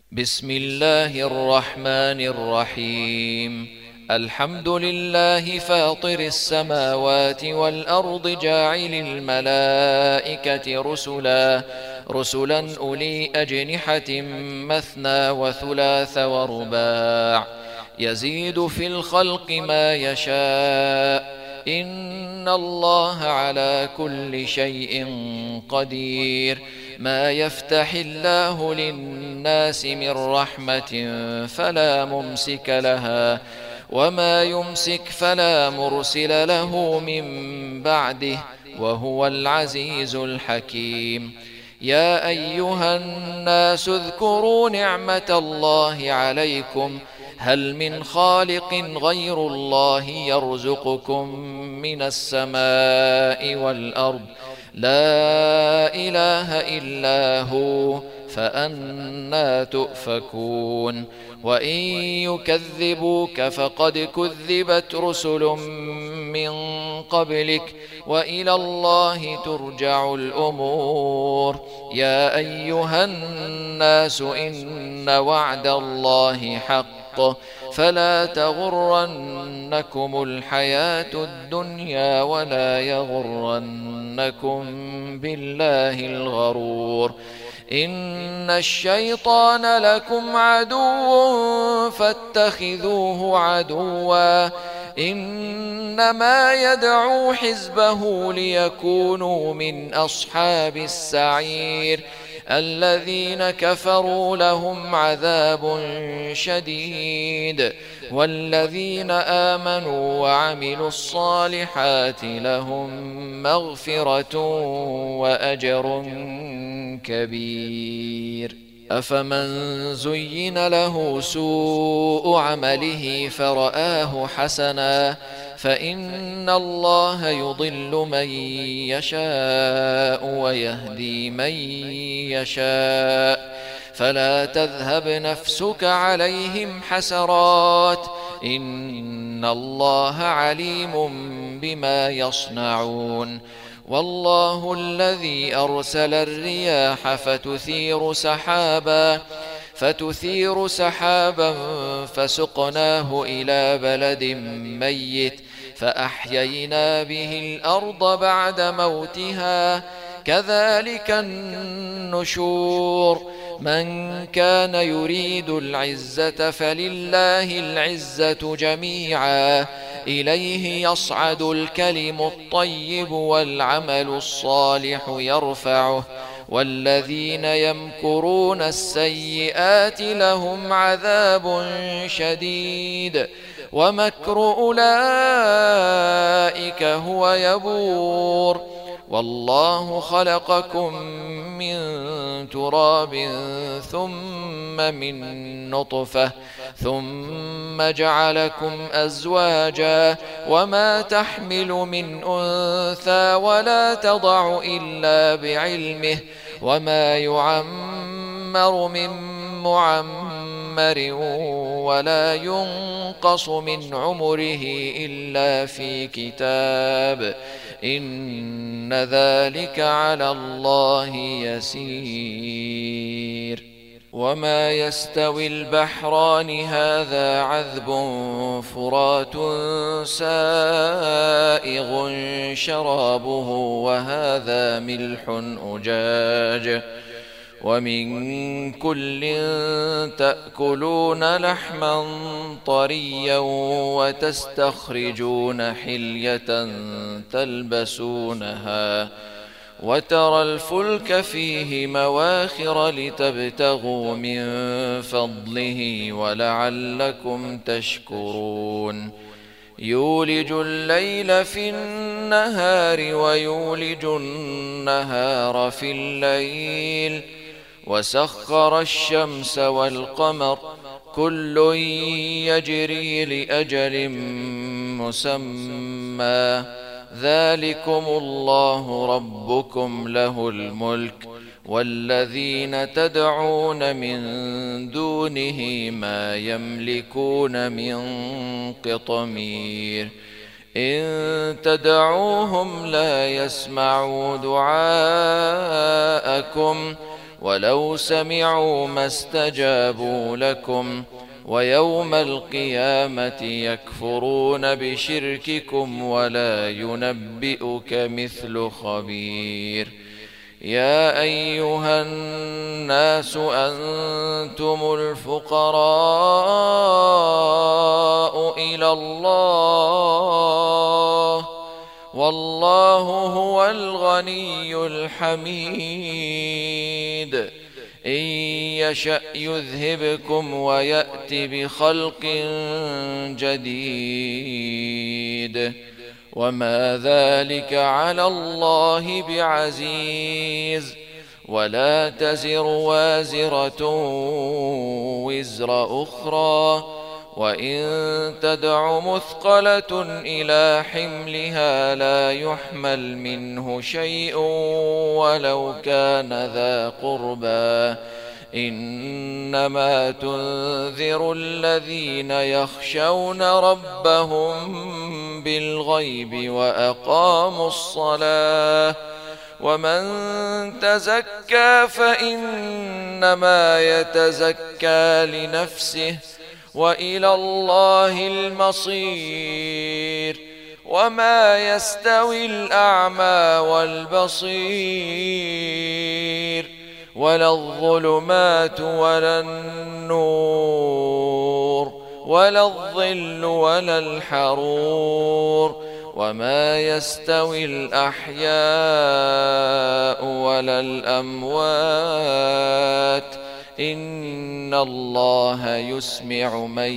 بسم الله الرحمن الرحيم. الحمد لله فاطر السماوات والأرض جاعل الملائكة رسلا أولي أجنحة مثنى وثلاث ورباع يزيد في الخلق ما يشاء إن الله على كل شيء قدير. ما يفتح الله للناس من رحمة فلا ممسك لها وما يمسك فلا مرسل له من بعده وهو العزيز الحكيم. يا أيها الناس اذكروا نعمة الله عليكم هل من خالق غير الله يرزقكم من السماء والأرض لا إله إلا هو فأنى تؤفكون. وإن يكذبوك فقد كذبت رسل من قبلك وإلى الله ترجع الأمور. يا أيها الناس إن وعد الله حق فلا تغرنكم الحياة الدنيا ولا يغرنكم بالله الغرور. إن الشيطان لكم عدو فاتخذوه عدوا إنما يدعو حزبه ليكونوا من أصحاب السعير. الذين كفروا لهم عذاب شديد والذين آمنوا وعملوا الصالحات لهم مغفرة وأجر كبير. أفمن زين له سوء عمله فرآه حسنا فإن الله يضل من يشاء ويهدي من يشاء فلا تذهب نفسك عليهم حسرات إن الله عليم بما يصنعون. والله الذي أرسل الرياح فتثير سحابا فسقناه إلى بلد ميت فأحيينا به الأرض بعد موتها كذلك النشور. من كان يريد العزة فلله العزة جميعا إليه يصعد الكلم الطيب والعمل الصالح يرفعه والذين يمكرون السيئات لهم عذاب شديد ومكر أولئك هو يبور. والله خلقكم من تراب ثم من نطفة ثم جعلكم أزواجا وما تحمل من أنثى ولا تضع إلا بعلمه وما يعمر من معمر ولا ينقص من عمره إلا في كتاب إن ذلك على الله يسير. وما يستوي البحران هذا عذب فرات سائغ شرابه وهذا ملح أجاج ومن كل تأكلون لحما طريا وتستخرجون حلية تلبسونها وترى الفلك فيه مواخر لتبتغوا من فضله ولعلكم تشكرون. يولج الليل في النهار ويولج النهار في الليل وسخر الشمس والقمر كل يجري لأجل مسمى ذلكم الله ربكم له الملك والذين تدعون من دونه ما يملكون من قطمير. إن تدعوهم لا يسمعوا دعاءكم ولو سمعوا ما استجابوا لكم ويوم القيامة يكفرون بشرككم ولا ينبئك مثل خبير. يا أيها الناس أنتم الفقراء إلى الله والله هو الغني الحميد. إن يشأ يذهبكم ويأت بخلق جديد وما ذلك على الله بعزيز. ولا تزر وازرة وزر أخرى وإن تدع مثقلة إلى حملها لا يحمل منه شيء ولو كان ذا قربى إنما تنذر الذين يخشون ربهم بالغيب وأقاموا الصلاة ومن تزكى فإنما يتزكى لنفسه وإلى الله المصير. وما يستوي الأعمى والبصير ولا الظلمات ولا النور ولا الظل ولا الحرور وما يستوي الأحياء ولا الأموات إن الله يسمع من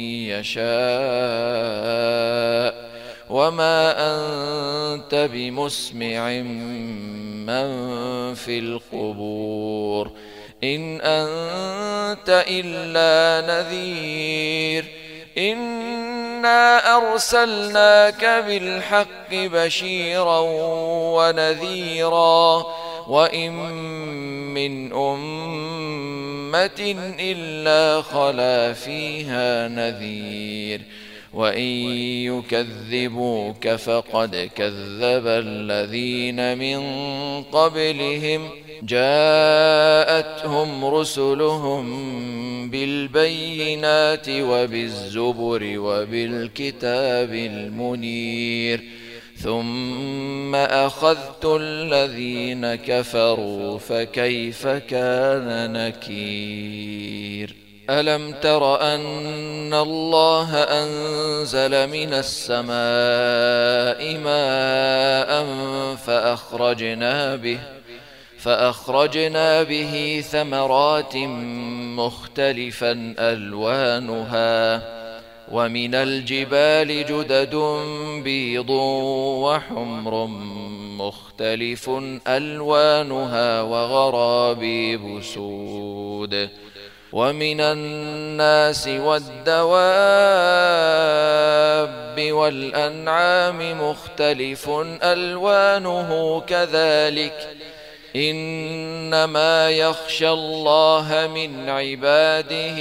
يشاء وما أنت بمسمع من في القبور إن أنت إلا نذير. إنا أرسلناك بالحق بشيرا ونذيرا وإن من أمة إلا خلا فيها نذير وإن يكذبوك فقد كذب الذين من قبلهم جاءتهم رسلهم بالبينات وبالزبر وبالكتاب المنير ثم أخذت الذين كفروا فكيف كان نكير. ألم تر أن الله أنزل من السماء ماء فأخرجنا به ثمرات مختلفا ألوانها ومن الجبال جدد بيض وحمر مختلف ألوانها وغرابيب سود ومن الناس والدواب والأنعام مختلف ألوانه كذلك إنما يخشى الله من عباده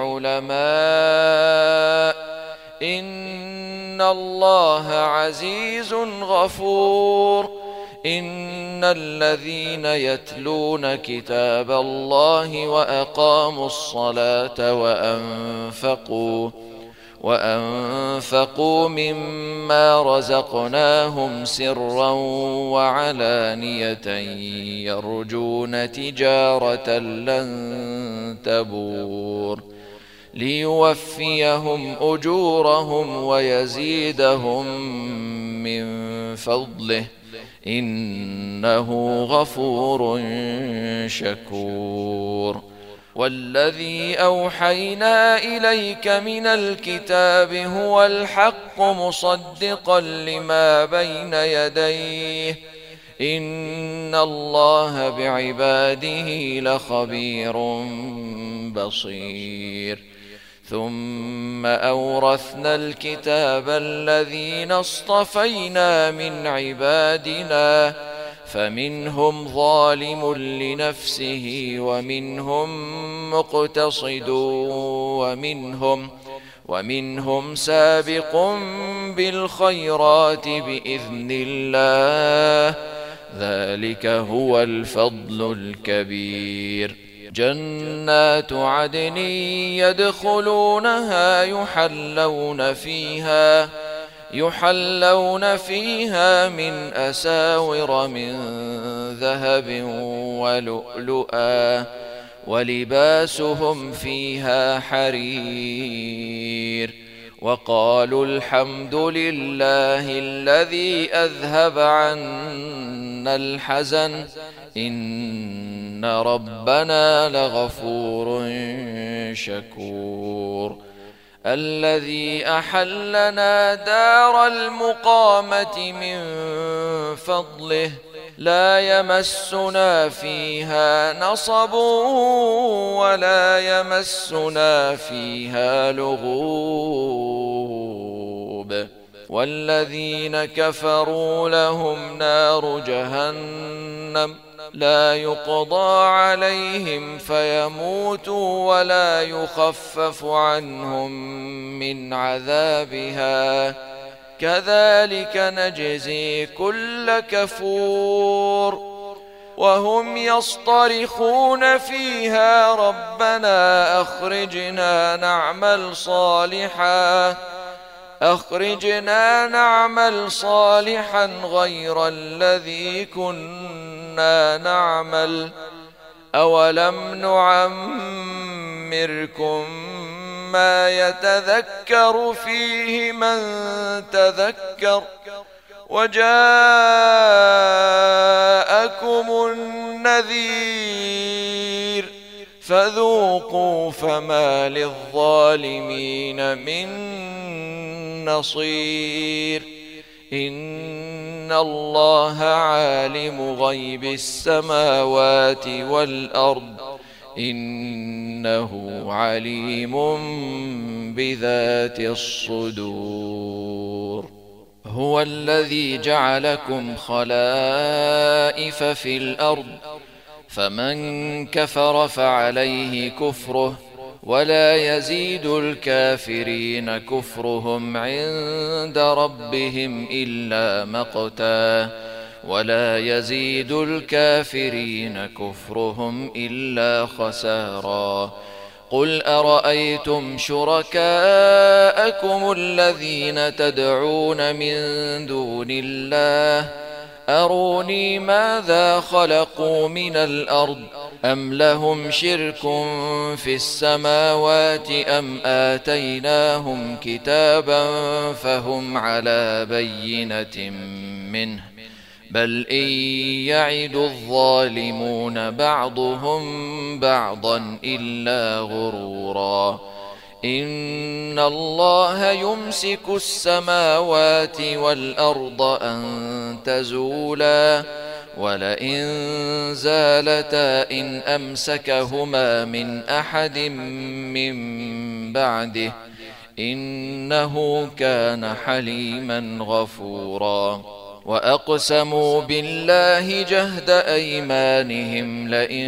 العلماء إن الله عزيز غفور. إن الذين يتلون كتاب الله وأقاموا الصلاة وأنفقوا مما رزقناهم سرا وعلانية يرجون تجارة لن تبور ليوفيهم أجورهم ويزيدهم من فضله إنه غفور شكور. والذي أوحينا إليك من الكتاب هو الحق مصدقا لما بين يديه إن الله بعباده لخبير بصير. ثم أورثنا الكتاب الذين اصطفينا من عبادنا فمنهم ظالم لنفسه ومنهم مقتصد ومنهم سابق بالخيرات بإذن الله ذلك هو الفضل الكبير. جنات عدن يدخلونها يحلون فيها من أساور من ذهب ولؤلؤا ولباسهم فيها حرير. وقالوا الحمد لله الذي أذهب عنا الحزن إن ربنا لغفور شكور. الذي أحلنا دار المقامة من فضله لا يمسنا فيها نصب ولا يمسنا فيها لغوب. والذين كفروا لهم نار جهنم لا يقضى عليهم فيموتوا ولا يخفف عنهم من عذابها كذلك نجزي كل كفور. وهم يصطرخون فيها ربنا أخرجنا نعمل صالحا غير الذي كنا نعمل أولم نعمركم ما يتذكر فيه من تذكر وجاءكم النذير فذوقوا فما للظالمين من نصير. إن الله عالم غيب السماوات والأرض إنه عليم بذات الصدور. هو الذي جعلكم خلائف في الأرض فمن كفر فعليه كفره ولا يزيد الكافرين كفرهم عند ربهم إلا مقتا ولا يزيد الكافرين كفرهم إلا خسارا. قل أرأيتم شركاءكم الذين تدعون من دون الله أروني ماذا خلقوا من الأرض أم لهم شرك في السماوات أم آتيناهم كتابا فهم على بينة منه بل إن يعد الظالمون بعضهم بعضا إلا غرورا. إن الله يمسك السماوات والأرض أن تزولا ولئن زالتا إن أمسكهما من أحد من بعده إنه كان حليما غفورا. وأقسموا بالله جهد أيمانهم لئن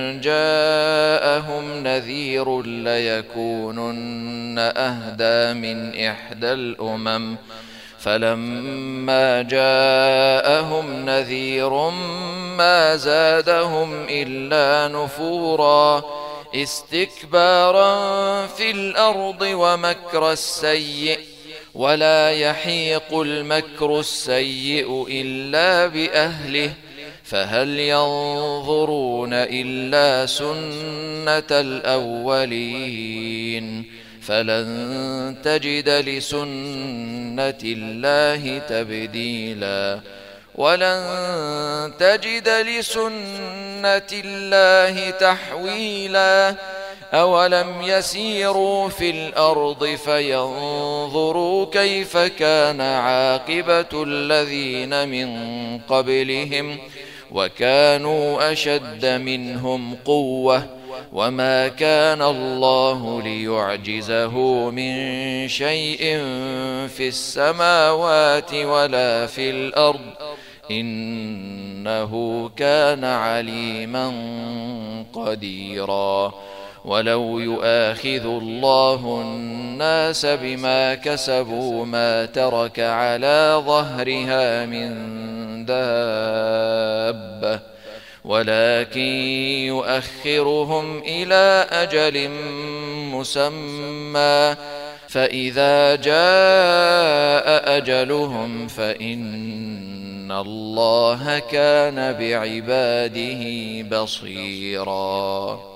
جاءهم نذير ليكونن أهدى من إحدى الأمم فلما جاءهم نذير ما زادهم إلا نفورا استكبارا في الأرض ومكر السيء ولا يحيق المكر السيء إلا بأهله فهل ينظرون إلا سنة الأولين فلن تجد لسنة الله تبديلا ولن تجد لسنة الله تحويلا. أولم يسيروا في الأرض فينظروا كيف كان عاقبة الذين من قبلهم وكانوا أشد منهم قوة وما كان الله ليعجزه من شيء في السماوات ولا في الأرض إنه كان عليما قديرا. ولو يؤاخذ الله الناس بما كسبوا ما ترك على ظهرها من دابة ولكن يؤخرهم إلى أجل مسمى فإذا جاء أجلهم فإن الله كان بعباده بصيرا.